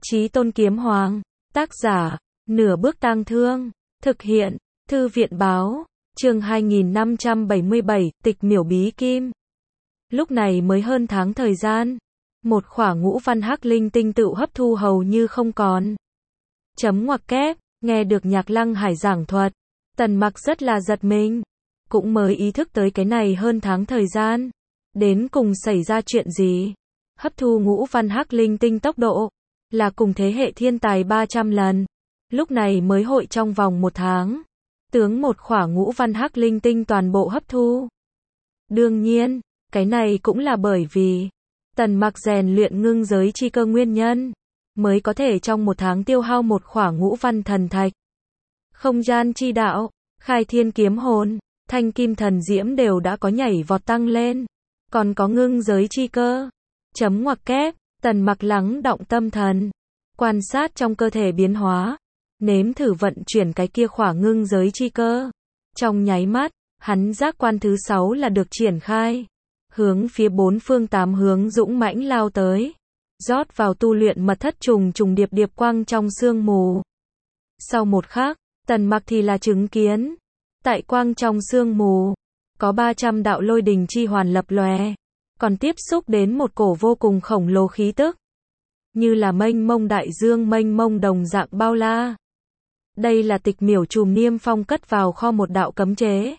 Chí Tôn Kiếm Hoàng. Tác giả, Nửa Bước Tang Thương. Thực hiện, Thư viện báo. Chương 2577, Tịch Miểu Bí Kim. Lúc này mới hơn tháng thời gian. Một khỏa ngũ văn hắc linh tinh tựu hấp thu hầu như không còn. Chấm ngoặc kép, nghe được Nhạc Lăng Hải giảng thuật. Tần Mặc rất là giật mình. Cũng mới ý thức tới cái này hơn tháng thời gian. Đến cùng xảy ra chuyện gì? Hấp thu ngũ văn hắc linh tinh tốc độ là cùng thế hệ thiên tài 300 lần. Lúc này mới hội trong vòng một tháng. Tướng một khỏa ngũ văn hắc linh tinh toàn bộ hấp thu. Đương nhiên, cái này cũng là bởi vì Tần Mặc rèn luyện ngưng giới chi cơ nguyên nhân, mới có thể trong một tháng tiêu hao một khỏa ngũ văn thần thạch. Không gian chi đạo, khai thiên kiếm hồn, thanh kim thần diễm đều đã có nhảy vọt tăng lên. Còn có ngưng giới chi cơ. Chấm ngoặc kép, Tần Mặc lắng động tâm thần, quan sát trong cơ thể biến hóa, nếm thử vận chuyển cái kia khỏa ngưng giới chi cơ. Trong nháy mắt, hắn giác quan thứ 6 là được triển khai, hướng phía bốn phương tám hướng dũng mãnh lao tới, rót vào tu luyện mật thất trùng trùng điệp điệp quang trong sương mù. Sau một khắc, Tần Mặc thì là chứng kiến, tại quang trong sương mù, có 300 đạo lôi đình chi hoàn lập lòe, còn tiếp xúc đến một cổ vô cùng khổng lồ khí tức, như là mênh mông đại dương mênh mông đồng dạng bao la. Đây là Tịch Miểu Trùm Niêm Phong cất vào kho một đạo cấm chế.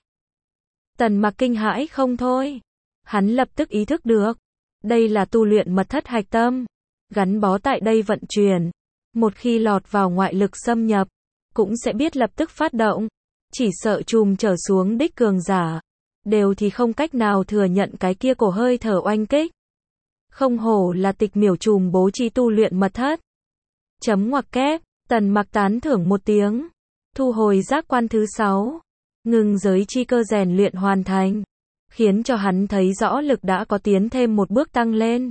Tần Mặc kinh hãi không thôi. Hắn lập tức ý thức được, đây là tu luyện mật thất hạch tâm, gắn bó tại đây vận chuyển. Một khi lọt vào ngoại lực xâm nhập, cũng sẽ biết lập tức phát động. Chỉ sợ chùm trở xuống đích cường giả, đều thì không cách nào thừa nhận cái kia cổ hơi thở oanh kích. Không hổ là Tịch Miểu Trùm bố trí tu luyện mật thất. Chấm ngoặc kép, Tần Mặc tán thưởng một tiếng, thu hồi giác quan thứ 6, ngưng giới chi cơ rèn luyện hoàn thành, khiến cho hắn thấy rõ lực đã có tiến thêm một bước tăng lên.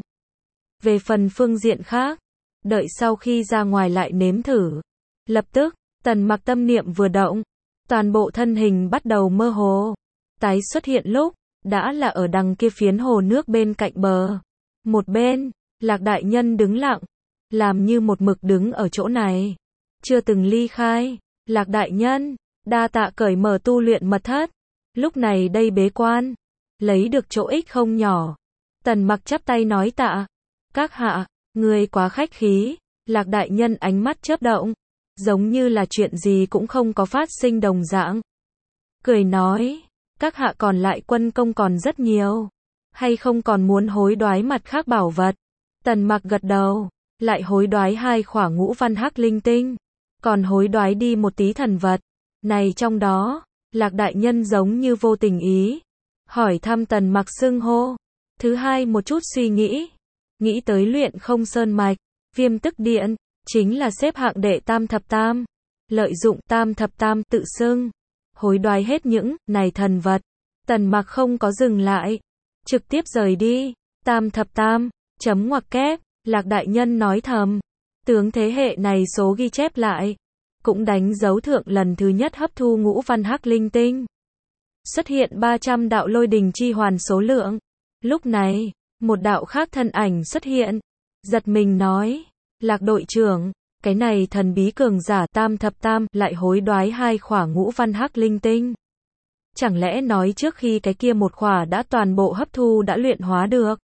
Về phần phương diện khác, đợi sau khi ra ngoài lại nếm thử. Lập tức, Tần Mặc tâm niệm vừa động, toàn bộ thân hình bắt đầu mơ hồ. Tái xuất hiện lúc, đã là ở đằng kia phiến hồ nước bên cạnh bờ. Một bên, Lạc Đại Nhân đứng lặng, làm như một mực đứng ở chỗ này, chưa từng ly khai. Lạc Đại Nhân, đa tạ cởi mở tu luyện mật thất. Lúc này đây bế quan, lấy được chỗ ích không nhỏ. Tần Mặc chắp tay nói tạ. Các hạ, người quá khách khí. Lạc Đại Nhân ánh mắt chớp động, giống như là chuyện gì cũng không có phát sinh đồng dạng. Cười nói, các hạ còn lại quân công còn rất nhiều, hay không còn muốn hối đoái mặt khác bảo vật? Tần Mặc gật đầu, lại hối đoái 2 khỏa ngũ văn hắc linh tinh, còn hối đoái đi một tí thần vật. Này trong đó, Lạc Đại Nhân giống như vô tình ý, hỏi thăm Tần Mặc xưng hô. Thứ hai một chút suy nghĩ tới luyện không sơn mạch, viêm tức điện, chính là xếp hạng đệ tam thập tam. Lợi dụng tam thập tam tự xưng, hối đoái hết những này thần vật. Tần Mặc không có dừng lại, trực tiếp rời đi. Tam thập tam, chấm ngoặc kép, Lạc Đại Nhân nói thầm, tướng thế hệ này số ghi chép lại, cũng đánh dấu thượng lần thứ nhất hấp thu ngũ văn hắc linh tinh. Xuất hiện 300 đạo lôi đình chi hoàn số lượng. Lúc này, một đạo khác thân ảnh xuất hiện, giật mình nói, Lạc đội trưởng, cái này thần bí cường giả tam thập tam lại hối đoái 2 khỏa ngũ văn hắc linh tinh. Chẳng lẽ nói trước khi cái kia một khỏa đã toàn bộ hấp thu đã luyện hóa được?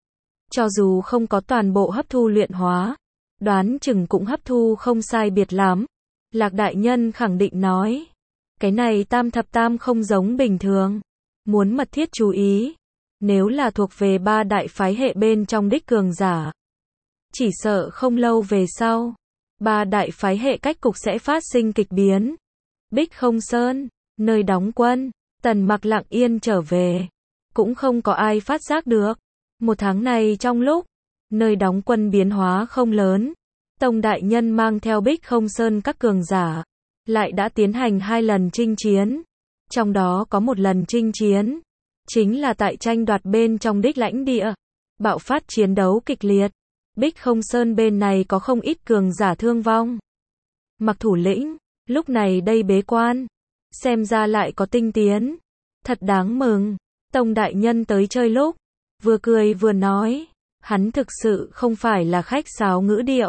Cho dù không có toàn bộ hấp thu luyện hóa, đoán chừng cũng hấp thu không sai biệt lắm. Lạc Đại Nhân khẳng định nói, cái này tam thập tam không giống bình thường, muốn mật thiết chú ý. Nếu là thuộc về 3 đại phái hệ bên trong đích cường giả, chỉ sợ không lâu về sau, 3 đại phái hệ cách cục sẽ phát sinh kịch biến. Bích Không Sơn, nơi đóng quân, Tần Mặc lặng yên trở về, cũng không có ai phát giác được. Một tháng này trong lúc, nơi đóng quân biến hóa không lớn, Tông Đại Nhân mang theo Bích Không Sơn các cường giả, lại đã tiến hành 2 lần chinh chiến. Trong đó có một lần chinh chiến, chính là tại tranh đoạt bên trong đích lãnh địa, bạo phát chiến đấu kịch liệt. Bích Không Sơn bên này có không ít cường giả thương vong. Mặc thủ lĩnh, lúc này đây bế quan, xem ra lại có tinh tiến. Thật đáng mừng. Tông Đại Nhân tới chơi lúc, vừa cười vừa nói, hắn thực sự không phải là khách sáo ngữ điệu,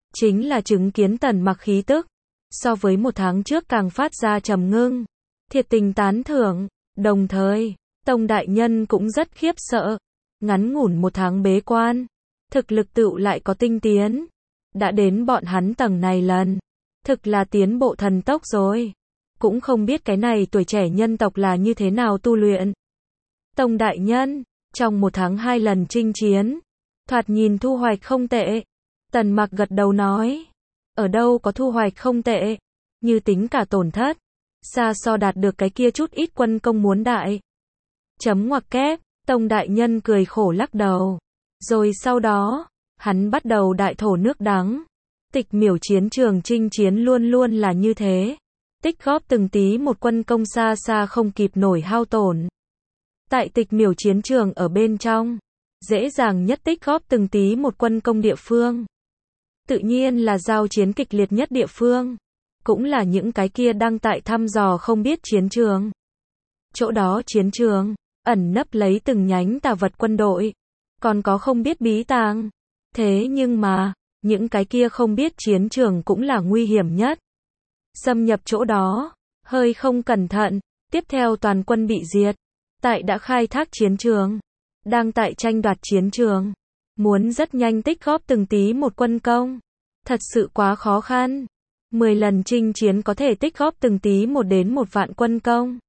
chính là chứng kiến Tần Mặc khí tức, so với một tháng trước càng phát ra trầm ngưng, thiệt tình tán thưởng, đồng thời, Tông đại nhân cũng rất khiếp sợ, ngắn ngủn một tháng bế quan, thực lực tựu lại có tinh tiến, đã đến bọn hắn tầng này lần, thực là tiến bộ thần tốc rồi, cũng không biết cái này tuổi trẻ nhân tộc là như thế nào tu luyện. Tông đại nhân, trong một tháng 2 lần chinh chiến, thoạt nhìn thu hoạch không tệ. Tần Mặc gật đầu nói, ở đâu có thu hoạch không tệ, như tính cả tổn thất, xa so đạt được cái kia chút ít quân công muốn đại. Chấm ngoặc kép, Tông đại nhân cười khổ lắc đầu. Rồi sau đó, hắn bắt đầu đại thổ nước đắng. Tịch miểu chiến trường chinh chiến luôn luôn là như thế. Tích góp từng tí một quân công xa xa không kịp nổi hao tổn. Tại tịch miểu chiến trường ở bên trong, dễ dàng nhất tích góp từng tí một quân công địa phương. Tự nhiên là giao chiến kịch liệt nhất địa phương. Cũng là những cái kia đang tại thăm dò không biết chiến trường. Chỗ đó chiến trường, ẩn nấp lấy từng nhánh tà vật quân đội. Còn có không biết bí tàng. Thế nhưng mà, những cái kia không biết chiến trường cũng là nguy hiểm nhất. Xâm nhập chỗ đó, hơi không cẩn thận, tiếp theo toàn quân bị diệt. Tại đã khai thác chiến trường, đang tại tranh đoạt chiến trường, muốn rất nhanh tích góp từng tí một quân công, thật sự quá khó khăn. 10 lần chinh chiến có thể tích góp từng tí một đến 1 vạn quân công,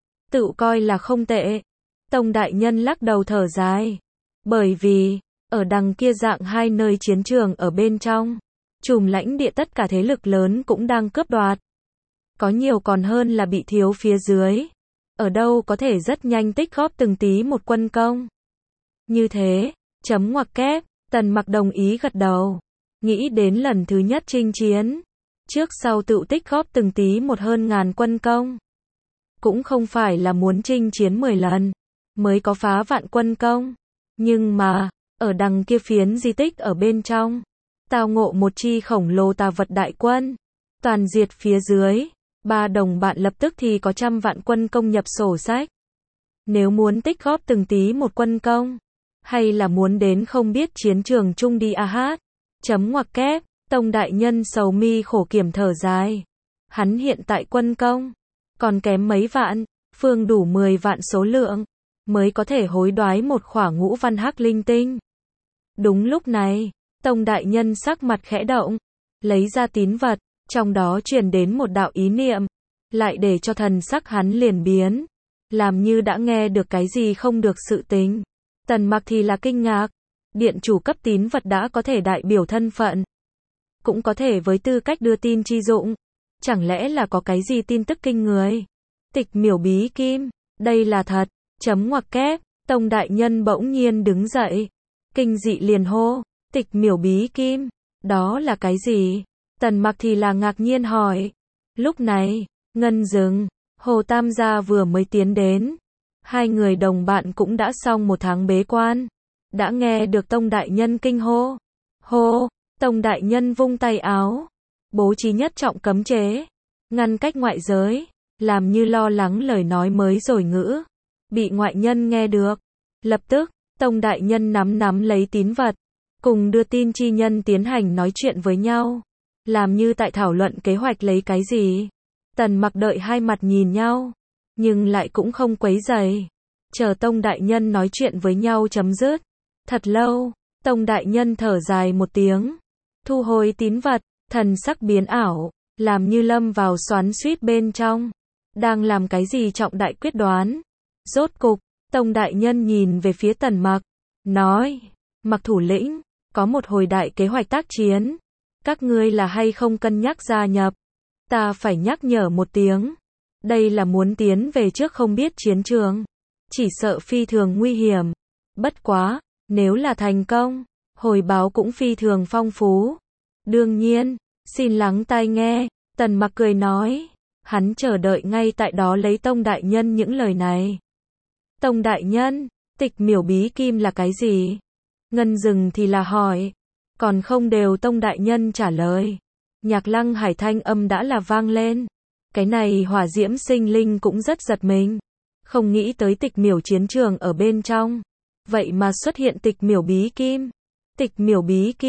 tự coi là không tệ. Tông đại nhân lắc đầu thở dài, bởi vì ở đằng kia dạng hai nơi chiến trường ở bên trong, trùm lãnh địa tất cả thế lực lớn cũng đang cướp đoạt, có nhiều còn hơn là bị thiếu phía dưới. Ở đâu có thể rất nhanh tích góp từng tí một quân công. Như thế, chấm ngoặc kép, Tần Mặc đồng ý gật đầu. Nghĩ đến lần thứ nhất chinh chiến, trước sau tự tích góp từng tí một hơn ngàn quân công. Cũng không phải là muốn chinh chiến 10 lần, mới có phá vạn quân công. Nhưng mà, ở đằng kia phiến di tích ở bên trong, tao ngộ một chi khổng lồ tà vật đại quân, toàn diệt phía dưới. 3 đồng bạn lập tức thì có 100 vạn quân công nhập sổ sách. Nếu muốn tích góp từng tí một quân công, hay là muốn đến không biết chiến trường chung đi hát. Chấm ngoặc kép, Tông đại nhân sầu mi khổ kiểm thở dài. Hắn hiện tại quân công, còn kém mấy vạn, phương đủ 10 vạn số lượng, mới có thể hối đoái một khỏa ngũ văn hắc linh tinh. Đúng lúc này, Tông đại nhân sắc mặt khẽ động, lấy ra tín vật. Trong đó truyền đến một đạo ý niệm, lại để cho thần sắc hắn liền biến, làm như đã nghe được cái gì không được sự tình. Tần Mặc thì là kinh ngạc, điện chủ cấp tín vật đã có thể đại biểu thân phận, cũng có thể với tư cách đưa tin chi dụng, chẳng lẽ là có cái gì tin tức kinh người? Tịch miểu bí kim, đây là thật. Chấm ngoặc kép, Tông đại nhân bỗng nhiên đứng dậy, kinh dị liền hô, tịch miểu bí kim, đó là cái gì? Tần Mặc thì là ngạc nhiên hỏi. Lúc này, Ngân Dừng, Hồ Tam gia vừa mới tiến đến. Hai người đồng bạn cũng đã xong một tháng bế quan. Đã nghe được Tông đại nhân kinh hô. Hô, Tông đại nhân vung tay áo, bố trí nhất trọng cấm chế, ngăn cách ngoại giới, làm như lo lắng lời nói mới rồi ngữ, bị ngoại nhân nghe được. Lập tức, Tông đại nhân nắm lấy tín vật, cùng đưa tin chi nhân tiến hành nói chuyện với nhau. Làm như tại thảo luận kế hoạch lấy cái gì. Tần Mặc đợi hai mặt nhìn nhau, nhưng lại cũng không quấy rầy. Chờ Tông đại nhân nói chuyện với nhau chấm dứt. Thật lâu, Tông đại nhân thở dài một tiếng, thu hồi tín vật, thần sắc biến ảo, làm như lâm vào xoắn xuýt bên trong. Đang làm cái gì trọng đại quyết đoán. Rốt cục, Tông đại nhân nhìn về phía Tần Mặc, nói, Mặc thủ lĩnh, có một hồi đại kế hoạch tác chiến. Các ngươi là hay không cân nhắc gia nhập? Ta phải nhắc nhở một tiếng. Đây là muốn tiến về trước không biết chiến trường. Chỉ sợ phi thường nguy hiểm. Bất quá, nếu là thành công, hồi báo cũng phi thường phong phú. Đương nhiên, xin lắng tai nghe. Tần Mặc cười nói. Hắn chờ đợi ngay tại đó lấy Tông đại nhân những lời này. Tông đại nhân, tịch miểu bí kim là cái gì? Ngân Dừng thì là hỏi. Còn không đều Tông đại nhân trả lời. Nhạc Lăng Hải thanh âm đã là vang lên. Cái này hỏa diễm sinh linh cũng rất giật mình. Không nghĩ tới tịch miểu chiến trường ở bên trong. Vậy mà xuất hiện tịch miểu bí kim. Tịch miểu bí kim,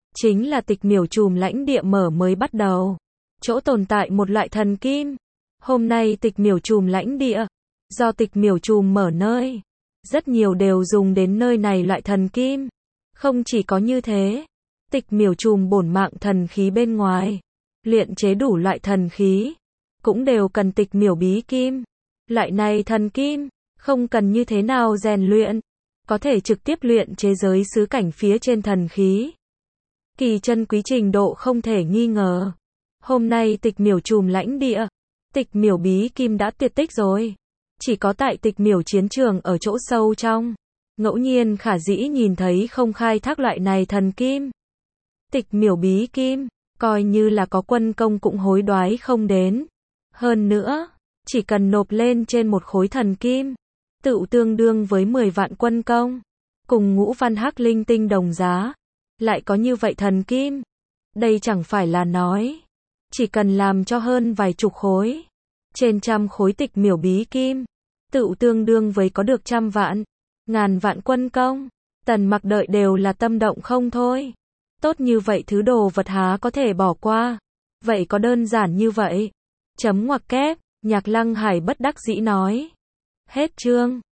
chính là tịch miểu trùm lãnh địa mở mới bắt đầu. Chỗ tồn tại một loại thần kim. Hôm nay tịch miểu trùm lãnh địa, do tịch miểu trùm mở nơi, rất nhiều đều dùng đến nơi này loại thần kim. Không chỉ có như thế, tịch miểu trùm bổn mạng thần khí bên ngoài, luyện chế đủ loại thần khí, cũng đều cần tịch miểu bí kim. Loại này thần kim, không cần như thế nào rèn luyện, có thể trực tiếp luyện chế giới xứ cảnh phía trên thần khí. Kỳ chân quý trình độ không thể nghi ngờ. Hôm nay tịch miểu trùm lãnh địa, tịch miểu bí kim đã tuyệt tích rồi. Chỉ có tại tịch miểu chiến trường ở chỗ sâu trong, ngẫu nhiên khả dĩ nhìn thấy không khai thác loại này thần kim. Tịch miểu bí kim, coi như là có quân công cũng hối đoái không đến. Hơn nữa, chỉ cần nộp lên trên một khối thần kim, tự tương đương với 10 vạn quân công, cùng ngũ văn hắc linh tinh đồng giá. Lại có như vậy thần kim, đây chẳng phải là nói, chỉ cần làm cho hơn vài chục khối, trên trăm khối tịch miểu bí kim, tự tương đương với có được trăm vạn, ngàn vạn quân công. Tần Mặc đợi đều là tâm động không thôi. Tốt như vậy thứ đồ vật há có thể bỏ qua. Vậy có đơn giản như vậy. Chấm ngoặc kép, Nhạc Lăng Hải bất đắc dĩ nói. Hết chương.